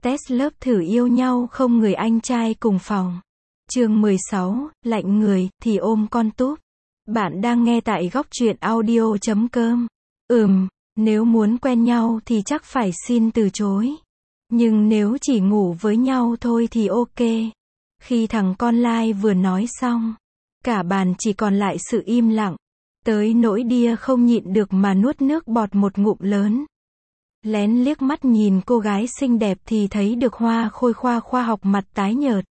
Test lớp thử yêu nhau không người anh trai cùng phòng. Chương 16, lạnh người thì ôm con túp. Bạn đang nghe tại góc truyện audio.com. Nếu muốn quen nhau thì chắc phải xin từ chối. Nhưng nếu chỉ ngủ với nhau thôi thì ok. Khi thằng con lai vừa nói xong, cả bàn chỉ còn lại sự im lặng. Tới nỗi Đia không nhịn được mà nuốt nước bọt một ngụm lớn. Lén liếc mắt nhìn cô gái xinh đẹp thì thấy được Hoa Khôi khoa học mặt tái nhợt.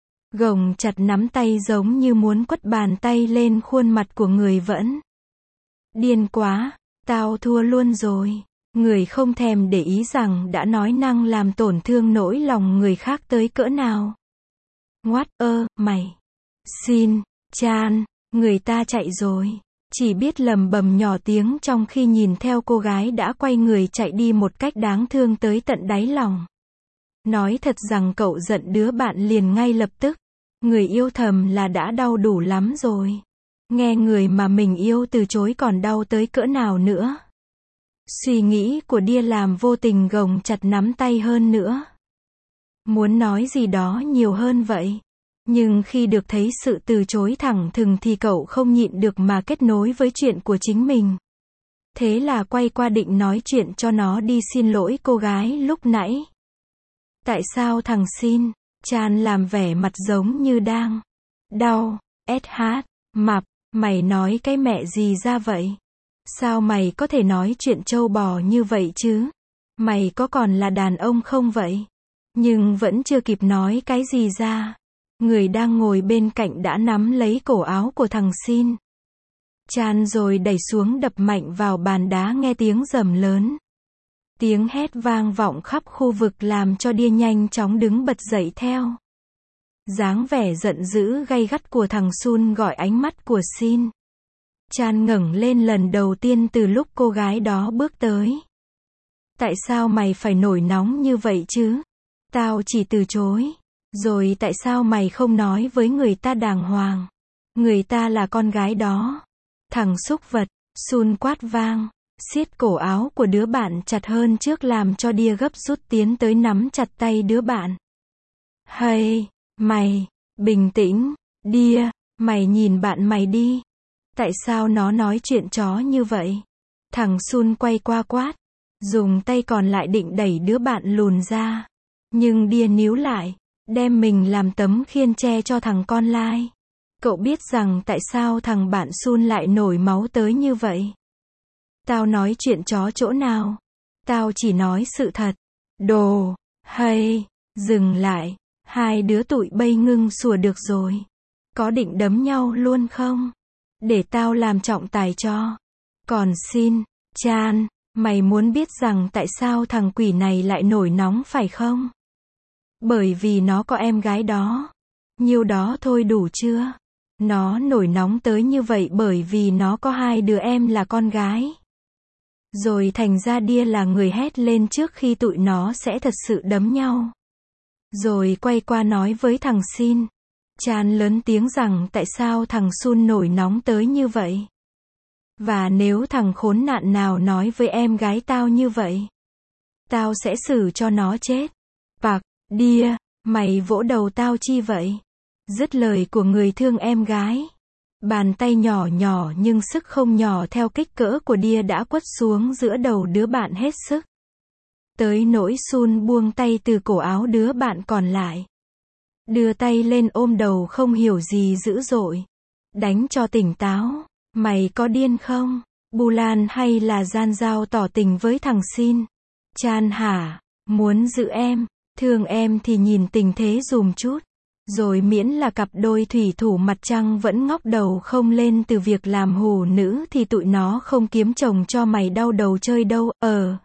Gồng chặt nắm tay giống như muốn quất bàn tay lên khuôn mặt của người vẫn. Điên quá, tao thua luôn rồi. Người không thèm để ý rằng đã nói năng làm tổn thương nỗi lòng người khác tới cỡ nào. Ngoát mày. Xin, Chan, người ta chạy rồi. Chỉ biết lầm bầm nhỏ tiếng trong khi nhìn theo cô gái đã quay người chạy đi một cách đáng thương tới tận đáy lòng. Nói thật rằng cậu giận đứa bạn liền ngay lập tức. Người yêu thầm là đã đau đủ lắm rồi. Nghe người mà mình yêu từ chối còn đau tới cỡ nào nữa. Suy nghĩ của Đia làm vô tình gồng chặt nắm tay hơn nữa. Muốn nói gì đó nhiều hơn vậy. Nhưng khi được thấy sự từ chối thẳng thừng thì cậu không nhịn được mà kết nối với chuyện của chính mình. Thế là quay qua định nói chuyện cho nó đi xin lỗi cô gái lúc nãy. Tại sao thằng xin? Chan làm vẻ mặt giống như đang đau. SH, mập, mày nói cái mẹ gì ra vậy? Sao mày có thể nói chuyện trâu bò như vậy chứ? Mày có còn là đàn ông không vậy? Nhưng vẫn chưa kịp nói cái gì ra. Người đang ngồi bên cạnh đã nắm lấy cổ áo của thằng xin. Chan rồi đẩy xuống đập mạnh vào bàn đá nghe tiếng rầm lớn. Tiếng hét vang vọng khắp khu vực làm cho Đia nhanh chóng đứng bật dậy theo. Dáng vẻ giận dữ gay gắt của thằng Sun gọi ánh mắt của xin. Chan ngẩng lên lần đầu tiên từ lúc cô gái đó bước tới. Tại sao mày phải nổi nóng như vậy chứ? Tao chỉ từ chối. Rồi tại sao mày không nói với người ta đàng hoàng? Người ta là con gái đó. Thằng súc vật, Sun quát vang, siết cổ áo của đứa bạn chặt hơn trước làm cho Đia gấp rút tiến tới nắm chặt tay đứa bạn. Hay, mày, bình tĩnh, Đia, mày nhìn bạn mày đi. Tại sao nó nói chuyện chó như vậy? Thằng Sun quay qua quát, dùng tay còn lại định đẩy đứa bạn lùn ra. Nhưng Đia níu lại. Đem mình làm tấm khiên che cho thằng con lai. Cậu biết rằng tại sao thằng bạn Sun lại nổi máu tới như vậy? Tao nói chuyện chó chỗ nào? Tao chỉ nói sự thật. Đồ, hay, dừng lại. Hai đứa tụi bay ngưng sủa được rồi. Có định đấm nhau luôn không? Để tao làm trọng tài cho. Còn xin, Chan, mày muốn biết rằng tại sao thằng quỷ này lại nổi nóng phải không? Bởi vì nó có em gái đó. Nhiêu đó thôi đủ chưa? Nó nổi nóng tới như vậy bởi vì nó có hai đứa em là con gái. Rồi thành ra Đia là người hét lên trước khi tụi nó sẽ thật sự đấm nhau. Rồi quay qua nói với thằng xin. Chan lớn tiếng rằng tại sao thằng Sun nổi nóng tới như vậy. Và nếu thằng khốn nạn nào nói với em gái tao như vậy, tao sẽ xử cho nó chết. Bạc. Đia, mày vỗ đầu tao chi vậy? Dứt lời của người thương em gái. Bàn tay nhỏ nhỏ nhưng sức không nhỏ theo kích cỡ của Đia đã quất xuống giữa đầu đứa bạn hết sức. Tới nỗi Sun buông tay từ cổ áo đứa bạn còn lại. Đưa tay lên ôm đầu không hiểu gì dữ dội. Đánh cho tỉnh táo. Mày có điên không? Bulan hay là gian giao tỏ tình với thằng xin? Chan hả? Muốn giữ em? Thương em thì nhìn tình thế dùm chút. Rồi miễn là cặp đôi thủy thủ mặt trăng vẫn ngóc đầu không lên từ việc làm hù nữ thì tụi nó không kiếm chồng cho mày đau đầu chơi đâu.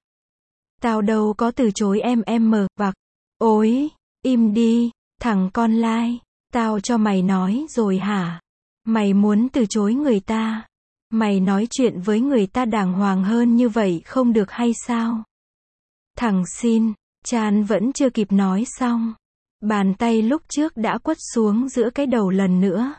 Tao đâu có từ chối em vặc. Ôi, im đi, thằng con lai. Tao cho mày nói rồi hả? Mày muốn từ chối người ta. Mày nói chuyện với người ta đàng hoàng hơn như vậy không được hay sao? Thằng xin. Chan vẫn chưa kịp nói xong. Bàn tay lúc trước đã quất xuống giữa cái đầu lần nữa.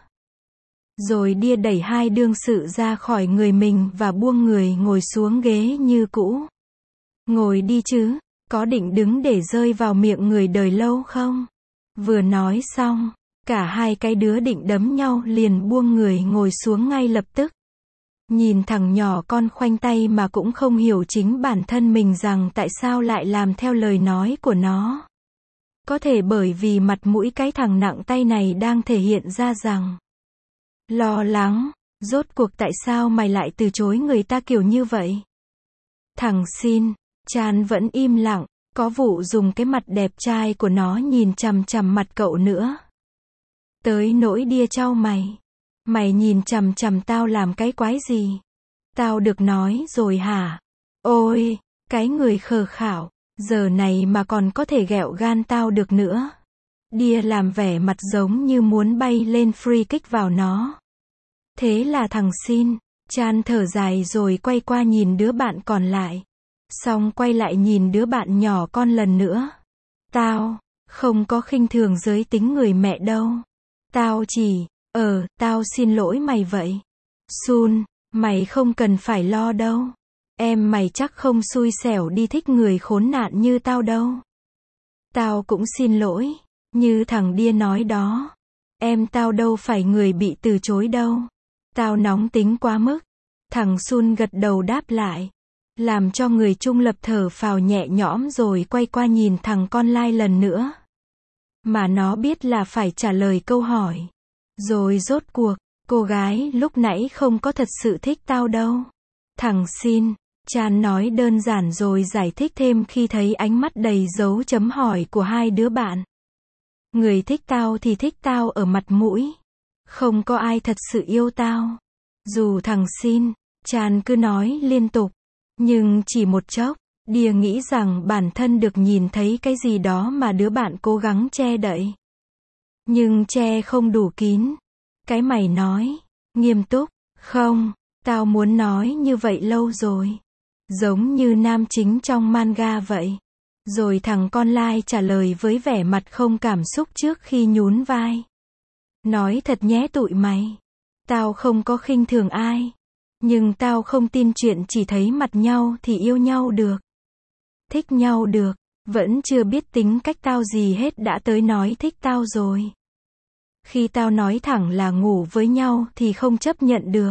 Rồi Đia đẩy hai đương sự ra khỏi người mình và buông người ngồi xuống ghế như cũ. Ngồi đi chứ, Có định đứng để rơi vào miệng người đời lâu không? Vừa nói xong, cả hai cái đứa định đấm nhau liền buông người ngồi xuống ngay lập tức. Nhìn thằng nhỏ con khoanh tay mà cũng không hiểu chính bản thân mình rằng tại sao lại làm theo lời nói của nó. Có thể bởi vì mặt mũi cái thằng nặng tay này đang thể hiện ra rằng lo lắng, rốt cuộc tại sao mày lại từ chối người ta kiểu như vậy? Thằng xin, Chan vẫn im lặng, có vụ dùng cái mặt đẹp trai của nó nhìn chằm chằm mặt cậu nữa. Tới nỗi đia trao mày. Mày nhìn chằm chằm tao làm cái quái gì? Tao được nói rồi hả? Ôi, cái người khờ khảo, giờ này mà còn có thể ghẹo gan tao được nữa. Đia làm vẻ mặt giống như muốn bay lên free kick vào nó. Thế là thằng xin, Chan thở dài rồi quay qua nhìn đứa bạn còn lại. Xong quay lại nhìn đứa bạn nhỏ con lần nữa. Tao, không có khinh thường giới tính người mẹ đâu. Tao chỉ, tao xin lỗi mày vậy. Sun, mày không cần phải lo đâu. Em mày chắc không xui xẻo đi thích người khốn nạn như tao đâu. Tao cũng xin lỗi, như thằng Đia nói đó. Em tao đâu phải người bị từ chối đâu. Tao nóng tính quá mức. Thằng Sun gật đầu đáp lại. Làm cho người trung lập thở phào nhẹ nhõm rồi quay qua nhìn thằng con lai lần nữa. Mà nó biết là phải trả lời câu hỏi. Rồi rốt cuộc, cô gái lúc nãy không có thật sự thích tao đâu. Thằng xin, Chan nói đơn giản rồi giải thích thêm khi thấy ánh mắt đầy dấu chấm hỏi của hai đứa bạn. Người thích tao thì thích tao ở mặt mũi. Không có ai thật sự yêu tao. Dù thằng xin, Chan cứ nói liên tục. Nhưng chỉ một chốc, Đia nghĩ rằng bản thân được nhìn thấy cái gì đó mà đứa bạn cố gắng che đậy. Nhưng che không đủ kín. Cái mày nói, nghiêm túc, không, tao muốn nói như vậy lâu rồi. Giống như nam chính trong manga vậy. Rồi thằng con lai trả lời với vẻ mặt không cảm xúc trước khi nhún vai. Nói thật nhé tụi mày. Tao không có khinh thường ai. Nhưng tao không tin chuyện chỉ thấy mặt nhau thì yêu nhau được. Thích nhau được, vẫn chưa biết tính cách tao gì hết đã tới nói thích tao rồi. Khi tao nói thẳng là ngủ với nhau thì không chấp nhận được.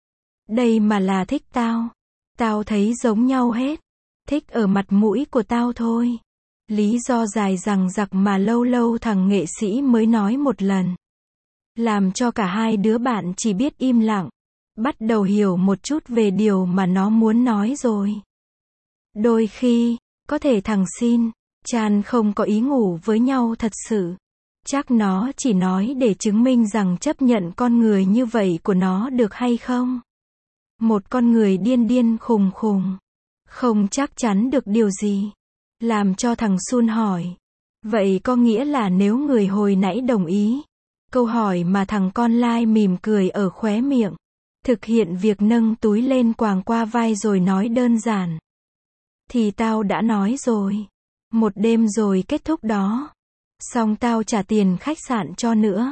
Đây mà là thích tao. Tao thấy giống nhau hết. Thích ở mặt mũi của tao thôi. Lý do dài dằng dặc mà lâu lâu thằng nghệ sĩ mới nói một lần. Làm cho cả hai đứa bạn chỉ biết im lặng. Bắt đầu hiểu một chút về điều mà nó muốn nói rồi. Đôi khi, có thể thằng xin, Chan không có ý ngủ với nhau thật sự. Chắc nó chỉ nói để chứng minh rằng chấp nhận con người như vậy của nó được hay không. Một con người điên điên khùng khùng. Không chắc chắn được điều gì. Làm cho thằng Sun hỏi. Vậy có nghĩa là nếu người hồi nãy đồng ý. Câu hỏi mà thằng con lai mỉm cười ở khóe miệng. Thực hiện việc nâng túi lên quàng qua vai rồi nói đơn giản. Thì tao đã nói rồi. Một đêm rồi kết thúc đó. Xong tao trả tiền khách sạn cho nữa.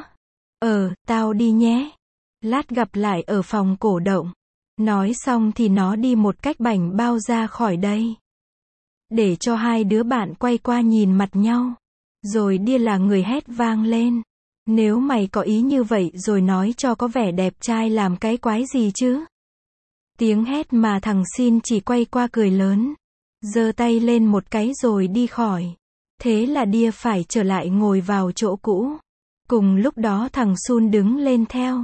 Tao đi nhé. Lát gặp lại ở phòng cổ động. Nói xong thì nó đi một cách bảnh bao ra khỏi đây. Để cho hai đứa bạn quay qua nhìn mặt nhau. Rồi Đia là người hét vang lên. Nếu mày có ý như vậy rồi nói cho có vẻ đẹp trai làm cái quái gì chứ? Tiếng hét mà thằng xin chỉ quay qua cười lớn. Giơ tay lên một cái rồi đi khỏi. Thế là Đia phải trở lại ngồi vào chỗ cũ. Cùng lúc đó thằng Sun đứng lên theo.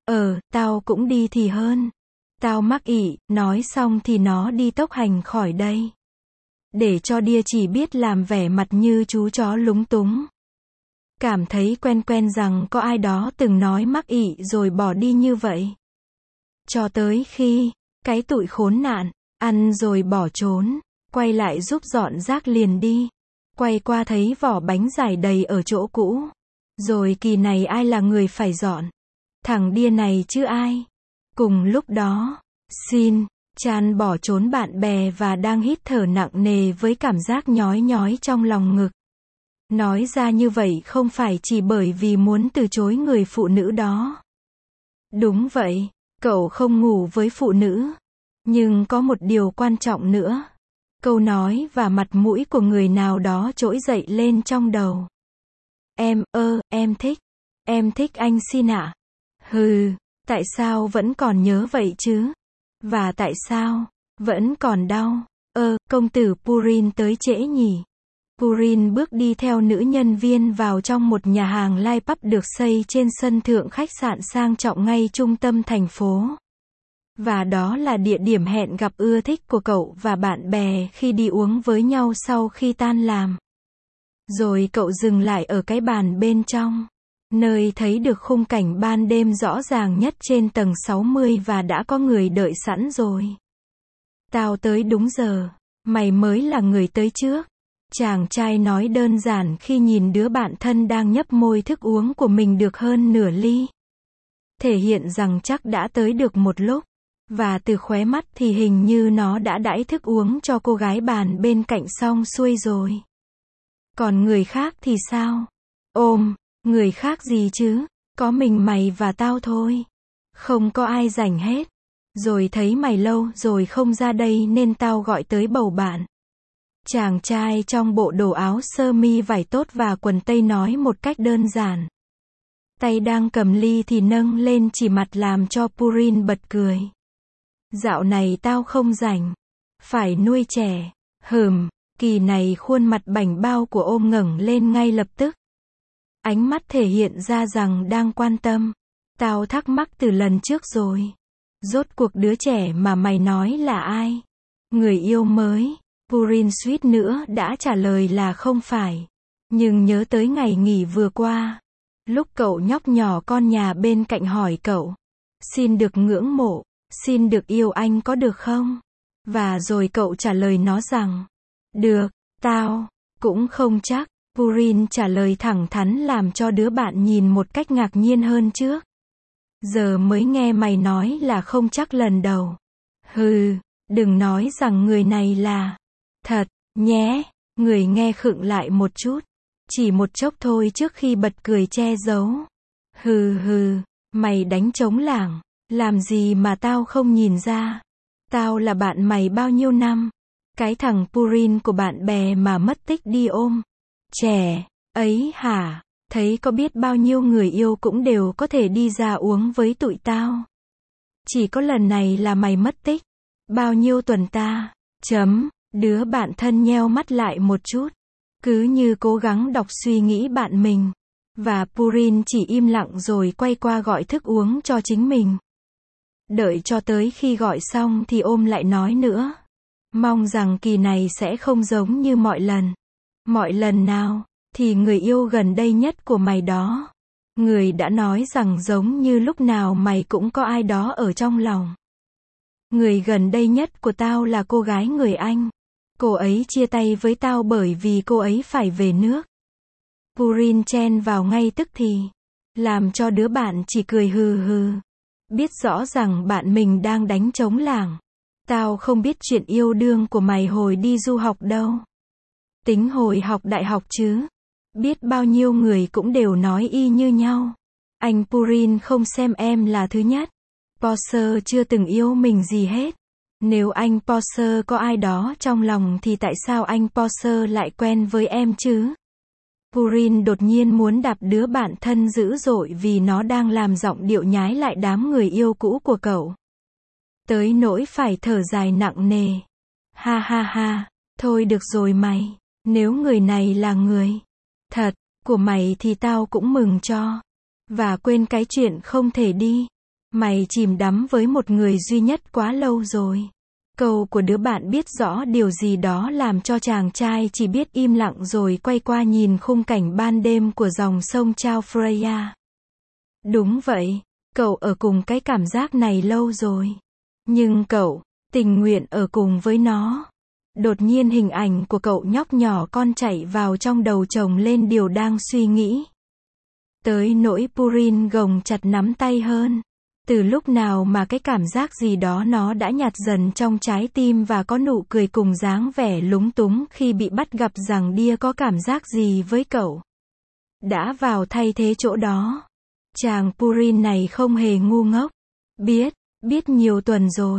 Tao cũng đi thì hơn. Tao mắc ị, nói xong thì nó đi tốc hành khỏi đây. Để cho Đia chỉ biết làm vẻ mặt như chú chó lúng túng. Cảm thấy quen quen rằng có ai đó từng nói mắc ị rồi bỏ đi như vậy. Cho tới khi, cái tụi khốn nạn, ăn rồi bỏ trốn, quay lại giúp dọn rác liền đi. Quay qua thấy vỏ bánh giải đầy ở chỗ cũ. Rồi kỳ này ai là người phải dọn? Thằng Đia này chứ ai? Cùng lúc đó, xin, Chan bỏ trốn bạn bè và đang hít thở nặng nề với cảm giác nhói nhói trong lòng ngực. Nói ra như vậy không phải chỉ bởi vì muốn từ chối người phụ nữ đó. Đúng vậy, cậu không ngủ với phụ nữ. Nhưng có một điều quan trọng nữa. Câu nói và mặt mũi của người nào đó trỗi dậy lên trong đầu. Em thích. Em thích anh xin ạ. Hừ, tại sao vẫn còn nhớ vậy chứ? Và tại sao vẫn còn đau? Công tử Purin tới trễ nhỉ? Purin bước đi theo nữ nhân viên vào trong một nhà hàng lai pub được xây trên sân thượng khách sạn sang trọng ngay trung tâm thành phố. Và đó là địa điểm hẹn gặp ưa thích của cậu và bạn bè khi đi uống với nhau sau khi tan làm. Rồi cậu dừng lại ở cái bàn bên trong, nơi thấy được khung cảnh ban đêm rõ ràng nhất trên tầng 60 và đã có người đợi sẵn rồi. Tao tới đúng giờ, mày mới là người tới trước. Chàng trai nói đơn giản khi nhìn đứa bạn thân đang nhấp môi thức uống của mình được hơn nửa ly. Thể hiện rằng chắc đã tới được một lúc. Và từ khóe mắt thì hình như nó đã đãi thức uống cho cô gái bàn bên cạnh xong xuôi rồi. Còn người khác thì sao? Người khác gì chứ? Có mình mày và tao thôi. Không có ai rảnh hết. Rồi thấy mày lâu rồi không ra đây nên tao gọi tới bầu bạn. Chàng trai trong bộ đồ áo sơ mi vải tốt và quần tây nói một cách đơn giản. Tay đang cầm ly thì nâng lên chỉ mặt làm cho Purin bật cười. Dạo này tao không rảnh. Phải nuôi trẻ. Kỳ này khuôn mặt bảnh bao của ôm ngẩng lên ngay lập tức. Ánh mắt thể hiện ra rằng đang quan tâm. Tao thắc mắc từ lần trước rồi. Rốt cuộc đứa trẻ mà mày nói là ai? Người yêu mới. Purin suýt nữa đã trả lời là không phải. Nhưng nhớ tới ngày nghỉ vừa qua. Lúc cậu nhóc nhỏ con nhà bên cạnh hỏi cậu. Xin được ngưỡng mộ. Xin được yêu anh có được không? Và rồi cậu trả lời nó rằng. Được, tao cũng không chắc. Purin trả lời thẳng thắn làm cho đứa bạn nhìn một cách ngạc nhiên hơn trước. Giờ mới nghe mày nói là không chắc lần đầu. Đừng nói rằng người này là thật, nhé. Người nghe khựng lại một chút. Chỉ một chốc thôi trước khi bật cười che giấu. Mày đánh trống lảng. Làm gì mà tao không nhìn ra. Tao là bạn mày bao nhiêu năm. Cái thằng Purin của bạn bè mà mất tích đi ôm trẻ ấy hả? Thấy có biết bao nhiêu người yêu cũng đều có thể đi ra uống với tụi tao. Chỉ có lần này là mày mất tích. Bao nhiêu tuần ta? Đứa bạn thân nheo mắt lại một chút. Cứ như cố gắng đọc suy nghĩ bạn mình. Và Purin chỉ im lặng rồi quay qua gọi thức uống cho chính mình. Đợi cho tới khi gọi xong thì ôm lại nói nữa. Mong rằng kỳ này sẽ không giống như mọi lần. Mọi lần nào? Thì người yêu gần đây nhất của mày đó. Người đã nói rằng giống như lúc nào mày cũng có ai đó ở trong lòng. Người gần đây nhất của tao là cô gái người Anh. Cô ấy chia tay với tao bởi vì cô ấy phải về nước. Purin chen vào ngay tức thì. Làm cho đứa bạn chỉ cười hừ. Biết rõ rằng bạn mình đang đánh trống lảng. Tao không biết chuyện yêu đương của mày hồi đi du học đâu. Tính hồi học đại học chứ. Biết bao nhiêu người cũng đều nói y như nhau. Anh Purin không xem em là thứ nhất. Porsche chưa từng yêu mình gì hết. Nếu anh Porsche có ai đó trong lòng thì tại sao anh Porsche lại quen với em chứ? Purin đột nhiên muốn đạp đứa bạn thân dữ dội vì nó đang làm giọng điệu nhái lại đám người yêu cũ của cậu. Tới nỗi phải thở dài nặng nề. Ha, thôi được rồi mày. Nếu người này là người thật của mày thì tao cũng mừng cho. Và quên cái chuyện không thể đi. Mày chìm đắm với một người duy nhất quá lâu rồi. Câu của đứa bạn biết rõ điều gì đó làm cho chàng trai chỉ biết im lặng rồi quay qua nhìn khung cảnh ban đêm của dòng sông Chao Phraya. Đúng vậy, cậu ở cùng cái cảm giác này lâu rồi. Nhưng cậu tình nguyện ở cùng với nó. Đột nhiên hình ảnh của cậu nhóc nhỏ con chạy vào trong đầu chồng lên điều đang suy nghĩ. Tới nỗi Purin gồng chặt nắm tay hơn. Từ lúc nào mà cái cảm giác gì đó nó đã nhạt dần trong trái tim và có nụ cười cùng dáng vẻ lúng túng khi bị bắt gặp rằng Đia có cảm giác gì với cậu. Đã vào thay thế chỗ đó. Chàng Purin này không hề ngu ngốc. Biết nhiều tuần rồi.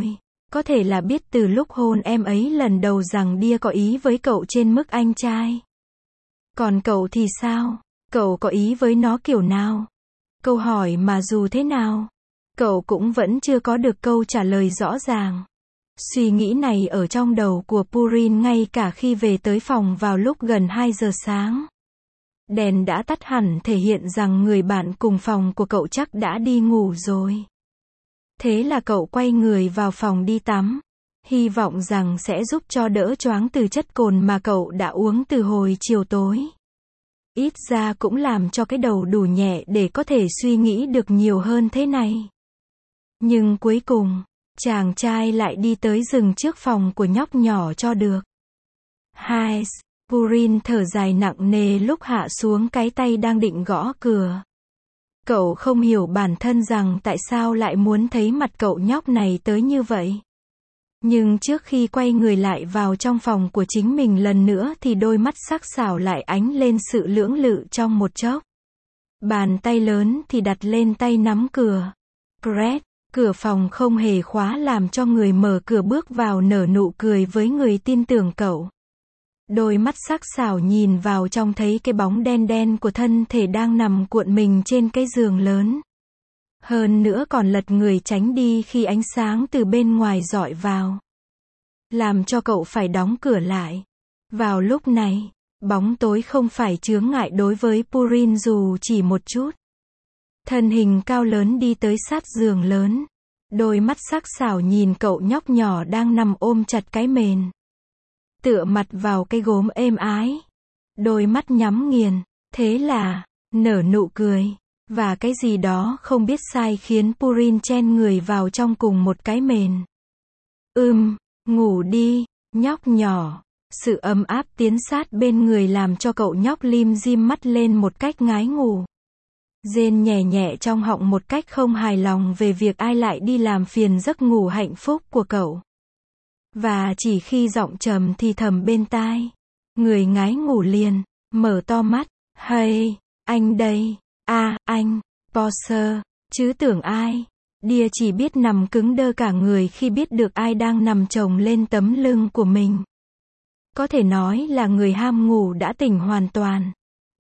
Có thể là biết từ lúc hôn em ấy lần đầu rằng Dia có ý với cậu trên mức anh trai. Còn cậu thì sao? Cậu có ý với nó kiểu nào? Câu hỏi mà dù thế nào, cậu cũng vẫn chưa có được câu trả lời rõ ràng. Suy nghĩ này ở trong đầu của Purin ngay cả khi về tới phòng vào lúc gần 2 giờ sáng. Đèn đã tắt hẳn thể hiện rằng người bạn cùng phòng của cậu chắc đã đi ngủ rồi. Thế là cậu quay người vào phòng đi tắm, hy vọng rằng sẽ giúp cho đỡ choáng từ chất cồn mà cậu đã uống từ hồi chiều tối. Ít ra cũng làm cho cái đầu đủ nhẹ để có thể suy nghĩ được nhiều hơn thế này. Nhưng cuối cùng, chàng trai lại đi tới dừng trước phòng của nhóc nhỏ cho được. Hai, Purin thở dài nặng nề lúc hạ xuống cái tay đang định gõ cửa. Cậu không hiểu bản thân rằng tại sao lại muốn thấy mặt cậu nhóc này tới như vậy. Nhưng trước khi quay người lại vào trong phòng của chính mình lần nữa thì đôi mắt sắc sảo lại ánh lên sự lưỡng lự trong một chốc. Bàn tay lớn thì đặt lên tay nắm cửa. Press, cửa phòng không hề khóa làm cho người mở cửa bước vào nở nụ cười với người tin tưởng cậu. Đôi mắt sắc sảo nhìn vào trong thấy cái bóng đen đen của thân thể đang nằm cuộn mình trên cái giường lớn. Hơn nữa còn lật người tránh đi khi ánh sáng từ bên ngoài rọi vào. Làm cho cậu phải đóng cửa lại. Vào lúc này, bóng tối không phải chướng ngại đối với Purin dù chỉ một chút. Thân hình cao lớn đi tới sát giường lớn. Đôi mắt sắc sảo nhìn cậu nhóc nhỏ đang nằm ôm chặt cái mền. Tựa mặt vào cái gốm êm ái. Đôi mắt nhắm nghiền. Thế là, nở nụ cười. Và cái gì đó không biết sai khiến Purin chen người vào trong cùng một cái mền. Ngủ đi, nhóc nhỏ. Sự ấm áp tiến sát bên người làm cho cậu nhóc lim dim mắt lên một cách ngái ngủ. Rên nhẹ nhẹ trong họng một cách không hài lòng về việc ai lại đi làm phiền giấc ngủ hạnh phúc của cậu. Và chỉ khi giọng trầm thì thầm bên tai, người ngái ngủ liền, mở to mắt, hey, anh đây, anh, Porsche, chứ tưởng ai. Dia chỉ biết nằm cứng đơ cả người khi biết được ai đang nằm chồng lên tấm lưng của mình. Có thể nói là người ham ngủ đã tỉnh hoàn toàn.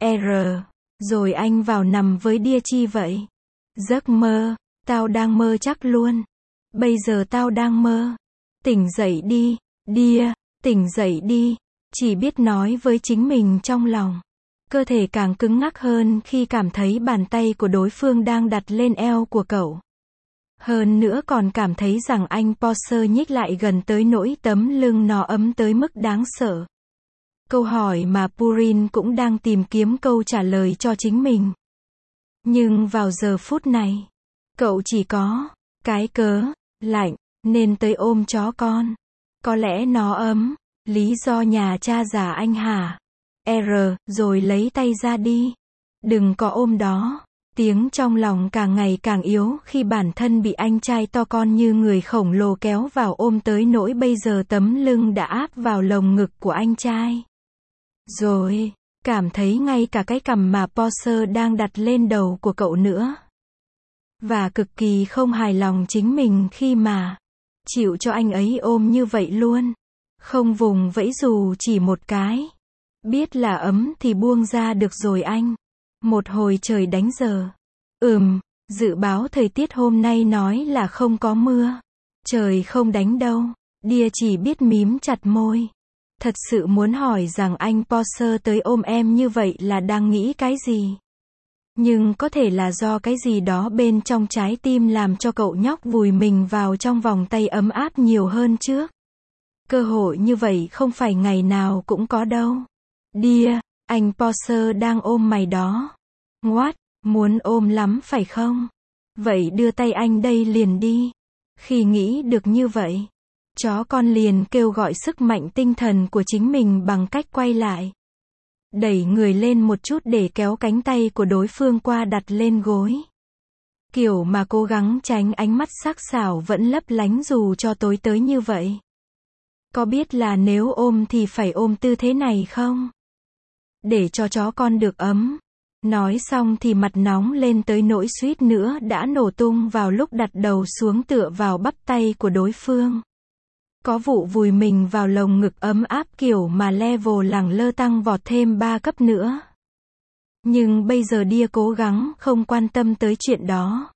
Rồi anh vào nằm với Dia chi vậy? Giấc mơ, tao đang mơ chắc luôn. Bây giờ tao đang mơ. Tỉnh dậy đi, Dia, tỉnh dậy đi. Chỉ biết nói với chính mình trong lòng. Cơ thể càng cứng ngắc hơn khi cảm thấy bàn tay của đối phương đang đặt lên eo của cậu. Hơn nữa còn cảm thấy rằng anh Porsche nhích lại gần tới nỗi tấm lưng nó ấm tới mức đáng sợ. Câu hỏi mà Purin cũng đang tìm kiếm câu trả lời cho chính mình. Nhưng vào giờ phút này, cậu chỉ có cái cớ lạnh nên tới ôm chó con. Có lẽ nó ấm, lý do nhà cha già anh hả? Rồi lấy tay ra đi. Đừng có ôm đó. Tiếng trong lòng càng ngày càng yếu khi bản thân bị anh trai to con như người khổng lồ kéo vào ôm tới nỗi bây giờ tấm lưng đã áp vào lồng ngực của anh trai. Rồi, cảm thấy ngay cả cái cằm mà Porsche đang đặt lên đầu của cậu nữa. Và cực kỳ không hài lòng chính mình khi mà chịu cho anh ấy ôm như vậy luôn. Không vùng vẫy dù chỉ một cái. Biết là ấm thì buông ra được rồi anh. Một hồi trời đánh giờ. Dự báo thời tiết hôm nay nói là không có mưa. Trời không đánh đâu. Dia chỉ biết mím chặt môi. Thật sự muốn hỏi rằng anh Porsche tới ôm em như vậy là đang nghĩ cái gì? Nhưng có thể là do cái gì đó bên trong trái tim làm cho cậu nhóc vùi mình vào trong vòng tay ấm áp nhiều hơn trước. Cơ hội như vậy không phải ngày nào cũng có đâu. Dia, anh Porsche đang ôm mày đó. What? Muốn ôm lắm phải không? Vậy đưa tay anh đây liền đi. Khi nghĩ được như vậy, chó con liền kêu gọi sức mạnh tinh thần của chính mình bằng cách quay lại. Đẩy người lên một chút để kéo cánh tay của đối phương qua đặt lên gối. Kiểu mà cố gắng tránh ánh mắt sắc sảo vẫn lấp lánh dù cho tối tới như vậy. Có biết là nếu ôm thì phải ôm tư thế này không? Để cho chó con được ấm. Nói xong thì mặt nóng lên tới nỗi suýt nữa đã nổ tung vào lúc đặt đầu xuống tựa vào bắp tay của đối phương. Có vụ vùi mình vào lồng ngực ấm áp kiểu mà level lẳng lơ tăng vọt thêm 3 cấp nữa. Nhưng bây giờ Dia cố gắng không quan tâm tới chuyện đó.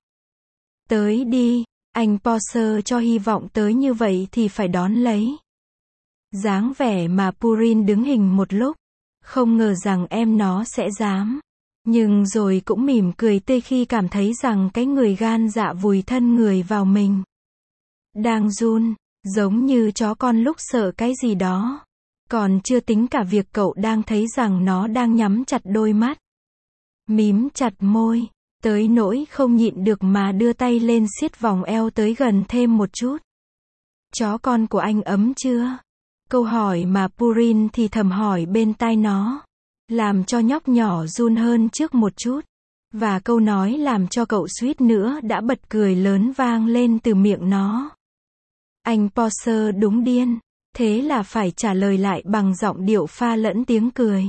Tới đi, anh Porsche cho hy vọng tới như vậy thì phải đón lấy. Dáng vẻ mà Purin đứng hình một lúc, không ngờ rằng em nó sẽ dám. Nhưng rồi cũng mỉm cười tươi khi cảm thấy rằng cái người gan dạ vùi thân người vào mình. Đang run, giống như chó con lúc sợ cái gì đó. Còn chưa tính cả việc cậu đang thấy rằng nó đang nhắm chặt đôi mắt. Mím chặt môi, tới nỗi không nhịn được mà đưa tay lên siết vòng eo tới gần thêm một chút. Chó con của anh ấm chưa? Câu hỏi mà Purin thì thầm hỏi bên tai nó, làm cho nhóc nhỏ run hơn trước một chút. Và câu nói làm cho cậu suýt nữa đã bật cười lớn vang lên từ miệng nó. Anh Porsche đúng điên, thế là phải trả lời lại bằng giọng điệu pha lẫn tiếng cười.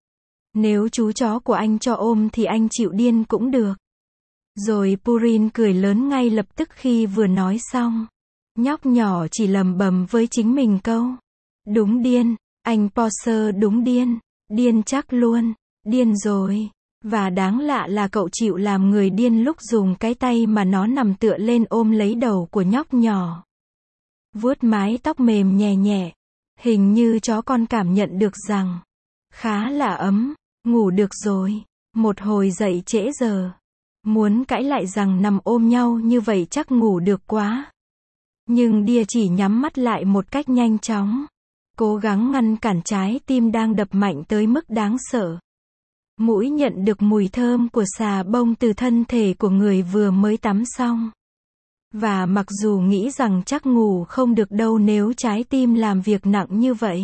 Nếu chú chó của anh cho ôm thì anh chịu điên cũng được. Rồi Purin cười lớn ngay lập tức khi vừa nói xong. Nhóc nhỏ chỉ lầm bầm với chính mình câu. Đúng điên, anh Porsche đúng điên, điên chắc luôn, điên rồi. Và đáng lạ là cậu chịu làm người điên lúc dùng cái tay mà nó nằm tựa lên ôm lấy đầu của nhóc nhỏ. Vuốt mái tóc mềm nhẹ nhẹ, hình như chó con cảm nhận được rằng, khá là ấm, ngủ được rồi, một hồi dậy trễ giờ. Muốn cãi lại rằng nằm ôm nhau như vậy chắc ngủ được quá. Nhưng Dia chỉ nhắm mắt lại một cách nhanh chóng, cố gắng ngăn cản trái tim đang đập mạnh tới mức đáng sợ. Mũi nhận được mùi thơm của xà bông từ thân thể của người vừa mới tắm xong. Và mặc dù nghĩ rằng chắc ngủ không được đâu nếu trái tim làm việc nặng như vậy.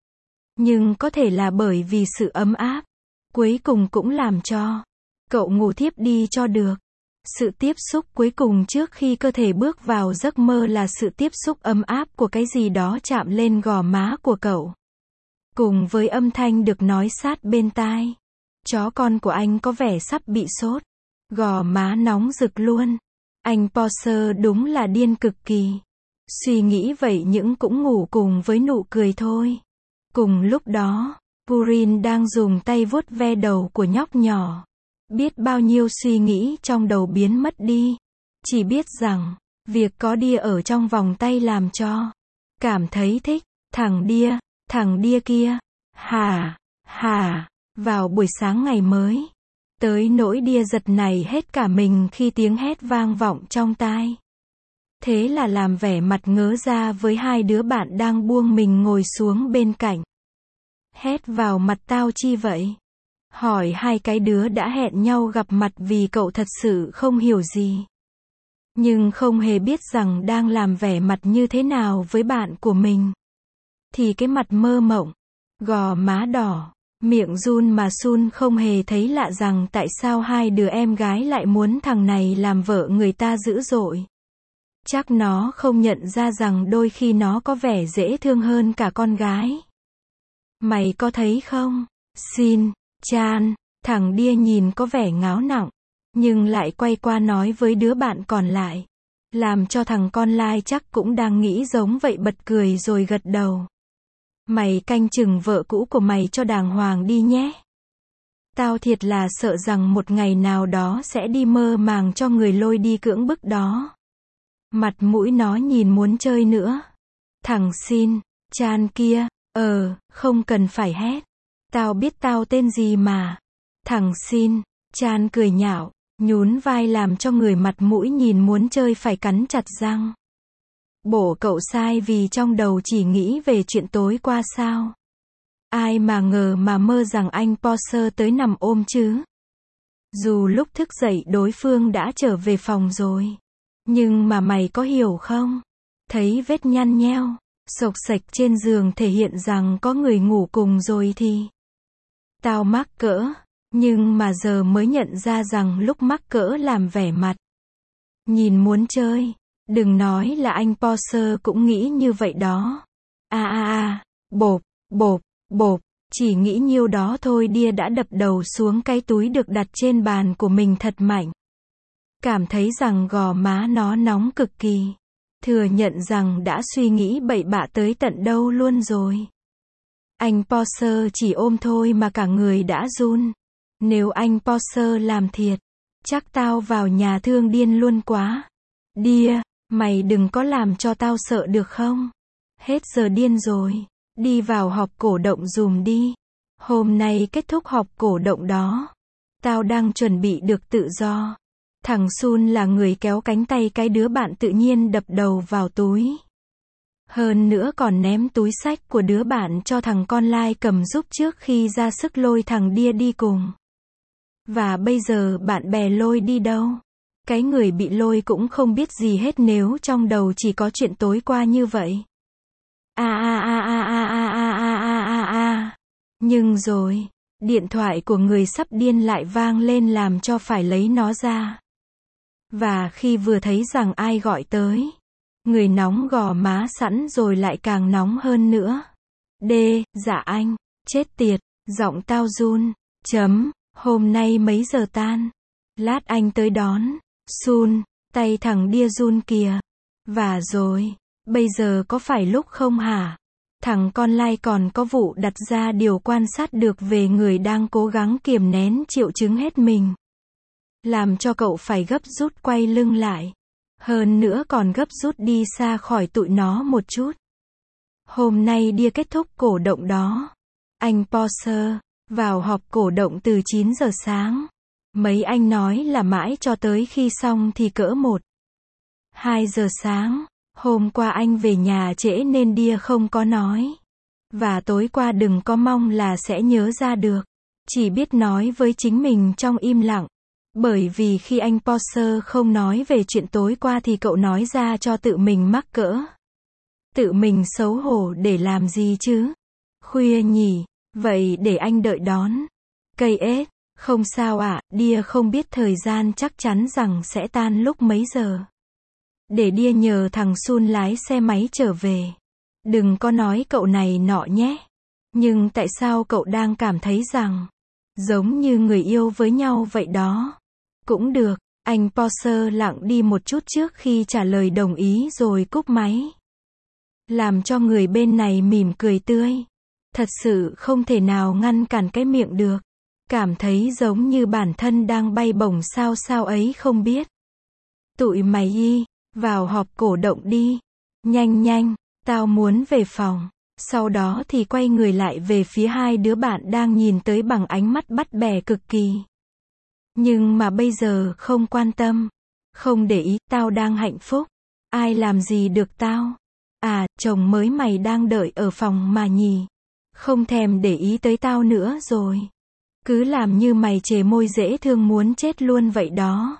Nhưng có thể là bởi vì sự ấm áp, cuối cùng cũng làm cho cậu ngủ thiếp đi cho được. Sự tiếp xúc cuối cùng trước khi cơ thể bước vào giấc mơ là sự tiếp xúc ấm áp của cái gì đó chạm lên gò má của cậu. Cùng với âm thanh được nói sát bên tai. Chó con của anh có vẻ sắp bị sốt. Gò má nóng rực luôn. Anh Porsche đúng là điên cực kỳ. Suy nghĩ vậy nhưng cũng ngủ cùng với nụ cười thôi. Cùng lúc đó, Purin đang dùng tay vuốt ve đầu của nhóc nhỏ. Biết bao nhiêu suy nghĩ trong đầu biến mất đi. Chỉ biết rằng, việc có Dia ở trong vòng tay làm cho cảm thấy thích. Thằng Dia kia. Hả. Vào buổi sáng ngày mới. Tới nỗi Dia giật nảy hết cả mình khi tiếng hét vang vọng trong tai. Thế là làm vẻ mặt ngớ ra với hai đứa bạn đang buông mình ngồi xuống bên cạnh. Hét vào mặt tao chi vậy? Hỏi hai cái đứa đã hẹn nhau gặp mặt vì cậu thật sự không hiểu gì. Nhưng không hề biết rằng đang làm vẻ mặt như thế nào với bạn của mình. Thì cái mặt mơ mộng, gò má đỏ, miệng run mà Sun không hề thấy lạ rằng tại sao hai đứa em gái lại muốn thằng này làm vợ người ta dữ dội. Chắc nó không nhận ra rằng đôi khi nó có vẻ dễ thương hơn cả con gái. Mày có thấy không? Xin, Chan, thằng Dia nhìn có vẻ ngáo nọng, nhưng lại quay qua nói với đứa bạn còn lại. Làm cho thằng con lai chắc cũng đang nghĩ giống vậy bật cười rồi gật đầu. Mày canh chừng vợ cũ của mày cho đàng hoàng đi nhé. Tao thiệt là sợ rằng một ngày nào đó sẽ đi mơ màng cho người lôi đi cưỡng bức đó. Mặt mũi nó nhìn muốn chơi nữa. Thằng xin, Chan kia, không cần phải hét. Tao biết tao tên gì mà. Thằng xin, Chan cười nhạo, nhún vai làm cho người mặt mũi nhìn muốn chơi phải cắn chặt răng. Bổ cậu sai vì trong đầu chỉ nghĩ về chuyện tối qua sao. Ai mà ngờ mà mơ rằng anh Porsche tới nằm ôm chứ. Dù lúc thức dậy đối phương đã trở về phòng rồi. Nhưng mà mày có hiểu không? Thấy vết nhăn nheo, xộc xệch trên giường thể hiện rằng có người ngủ cùng rồi thì. Tao mắc cỡ, nhưng mà giờ mới nhận ra rằng lúc mắc cỡ làm vẻ mặt. Nhìn muốn chơi, đừng nói là anh Porsche cũng nghĩ như vậy đó. Bộp, chỉ nghĩ nhiêu đó thôi Dia đã đập đầu xuống cái túi được đặt trên bàn của mình thật mạnh. Cảm thấy rằng gò má nó nóng cực kỳ. thừa nhận rằng đã suy nghĩ bậy bạ tới tận đâu luôn rồi. Anh Porsche chỉ ôm thôi mà cả người đã run. Nếu anh Porsche làm thiệt, chắc tao vào nhà thương điên luôn quá. Đia, mày đừng có làm cho tao sợ được không? Hết giờ điên rồi. Đi vào họp cổ động dùm đi. Hôm nay kết thúc họp cổ động đó. Tao đang chuẩn bị được tự do. Thằng Sun là người kéo cánh tay cái đứa bạn tự nhiên đập đầu vào túi. Hơn nữa còn ném túi xách của đứa bạn cho thằng con lai cầm giúp trước khi ra sức lôi thằng Đia đi cùng. Và bây giờ bạn bè lôi đi đâu? Cái người bị lôi cũng không biết gì hết nếu trong đầu chỉ có chuyện tối qua như vậy. Nhưng rồi, điện thoại của người sắp điên lại vang lên làm cho phải lấy nó ra. Và khi vừa thấy rằng ai gọi tới, người nóng gò má sẵn rồi lại càng nóng hơn nữa. Dạ anh, chết tiệt, giọng tao run. Hôm nay mấy giờ tan? Lát anh tới đón. Sun, tay thằng Đia run kìa. Và rồi, bây giờ có phải lúc không hả? Thằng con lai còn có vụ đặt ra điều quan sát được về người đang cố gắng kiềm nén triệu chứng hết mình. Làm cho cậu phải gấp rút quay lưng lại. Hơn nữa còn gấp rút đi xa khỏi tụi nó một chút. Hôm nay Đia kết thúc cổ động đó. Anh Porsche vào họp cổ động từ 9 giờ sáng. Mấy anh nói là mãi cho tới khi xong thì cỡ 1-2 giờ sáng. Hôm qua anh về nhà trễ nên Đia không có nói. Và tối qua đừng có mong là sẽ nhớ ra được. Chỉ biết nói với chính mình trong im lặng. Bởi vì khi anh Porsche không nói về chuyện tối qua thì cậu nói ra cho tự mình mắc cỡ. Tự mình xấu hổ để làm gì chứ? Khuya nhỉ? Vậy để anh đợi đón. Cây ếch, không sao ạ, Đia không biết thời gian chắc chắn rằng sẽ tan lúc mấy giờ. Để Đia nhờ thằng Sun lái xe máy trở về. Đừng có nói cậu này nọ nhé. Nhưng tại sao cậu đang cảm thấy rằng giống như người yêu với nhau vậy đó? Cũng được, anh Porsche lặng đi một chút trước khi trả lời đồng ý rồi cúp máy. Làm cho người bên này mỉm cười tươi. Thật sự không thể nào ngăn cản cái miệng được. Cảm thấy giống như bản thân đang bay bổng sao ấy không biết. Tụi mày vào họp cổ động đi. Nhanh, tao muốn về phòng. Sau đó thì quay người lại về phía hai đứa bạn đang nhìn tới bằng ánh mắt bắt bẻ cực kỳ. Nhưng mà bây giờ không quan tâm. Không để ý, tao đang hạnh phúc. Ai làm gì được tao? Chồng mới mày đang đợi ở phòng mà nhỉ. Không thèm để ý tới tao nữa rồi. Cứ làm như mày chề môi dễ thương muốn chết luôn vậy đó.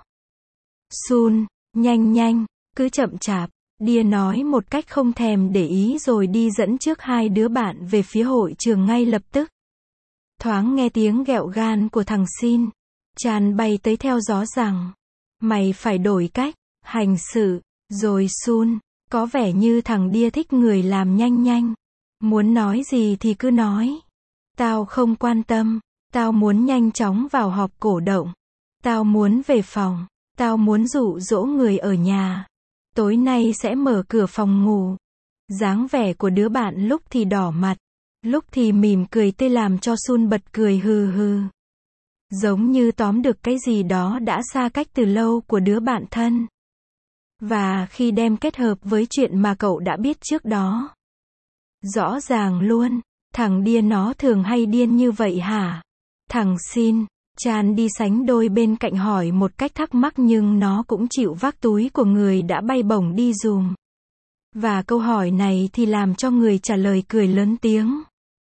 Sun, nhanh, cứ chậm chạp. Đia nói một cách không thèm để ý rồi đi dẫn trước hai đứa bạn về phía hội trường ngay lập tức. Thoáng nghe tiếng ghẹo gan của thằng Sin. Chan bay tới theo gió rằng, mày phải đổi cách hành xử. Rồi Sun, có vẻ như thằng Đia thích người làm nhanh. Muốn nói gì thì cứ nói. Tao không quan tâm. Tao muốn nhanh chóng vào họp cổ động. Tao muốn về phòng. Tao muốn dụ dỗ người ở nhà. Tối nay sẽ mở cửa phòng ngủ. Dáng vẻ của đứa bạn lúc thì đỏ mặt, lúc thì mỉm cười tươi làm cho Sun bật cười hừ. Giống như tóm được cái gì đó đã xa cách từ lâu của đứa bạn thân. Và khi đem kết hợp với chuyện mà cậu đã biết trước đó. Rõ ràng luôn, thằng Đia nó thường hay điên như vậy hả? Thằng Sin, Chan đi sánh đôi bên cạnh hỏi một cách thắc mắc nhưng nó cũng chịu vác túi của người đã bay bổng đi dùm. Và câu hỏi này thì làm cho người trả lời cười lớn tiếng.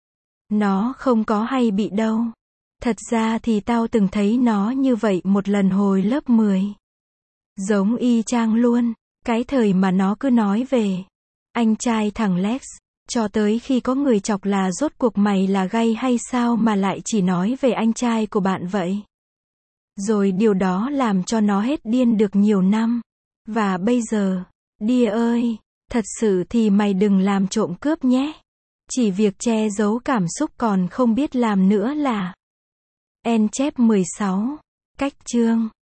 Nó không có hay bị đâu. Thật ra thì tao từng thấy nó như vậy một lần hồi lớp 10. Giống y chang luôn, cái thời mà nó cứ nói về anh trai thằng Lex, cho tới khi có người chọc là rốt cuộc mày là gay hay sao mà lại chỉ nói về anh trai của bạn vậy. Rồi điều đó làm cho nó hết điên được nhiều năm. Và bây giờ, Đia ơi, thật sự thì mày đừng làm trộm cướp nhé. Chỉ việc che giấu cảm xúc còn không biết làm nữa là. En chép 16. Cách chương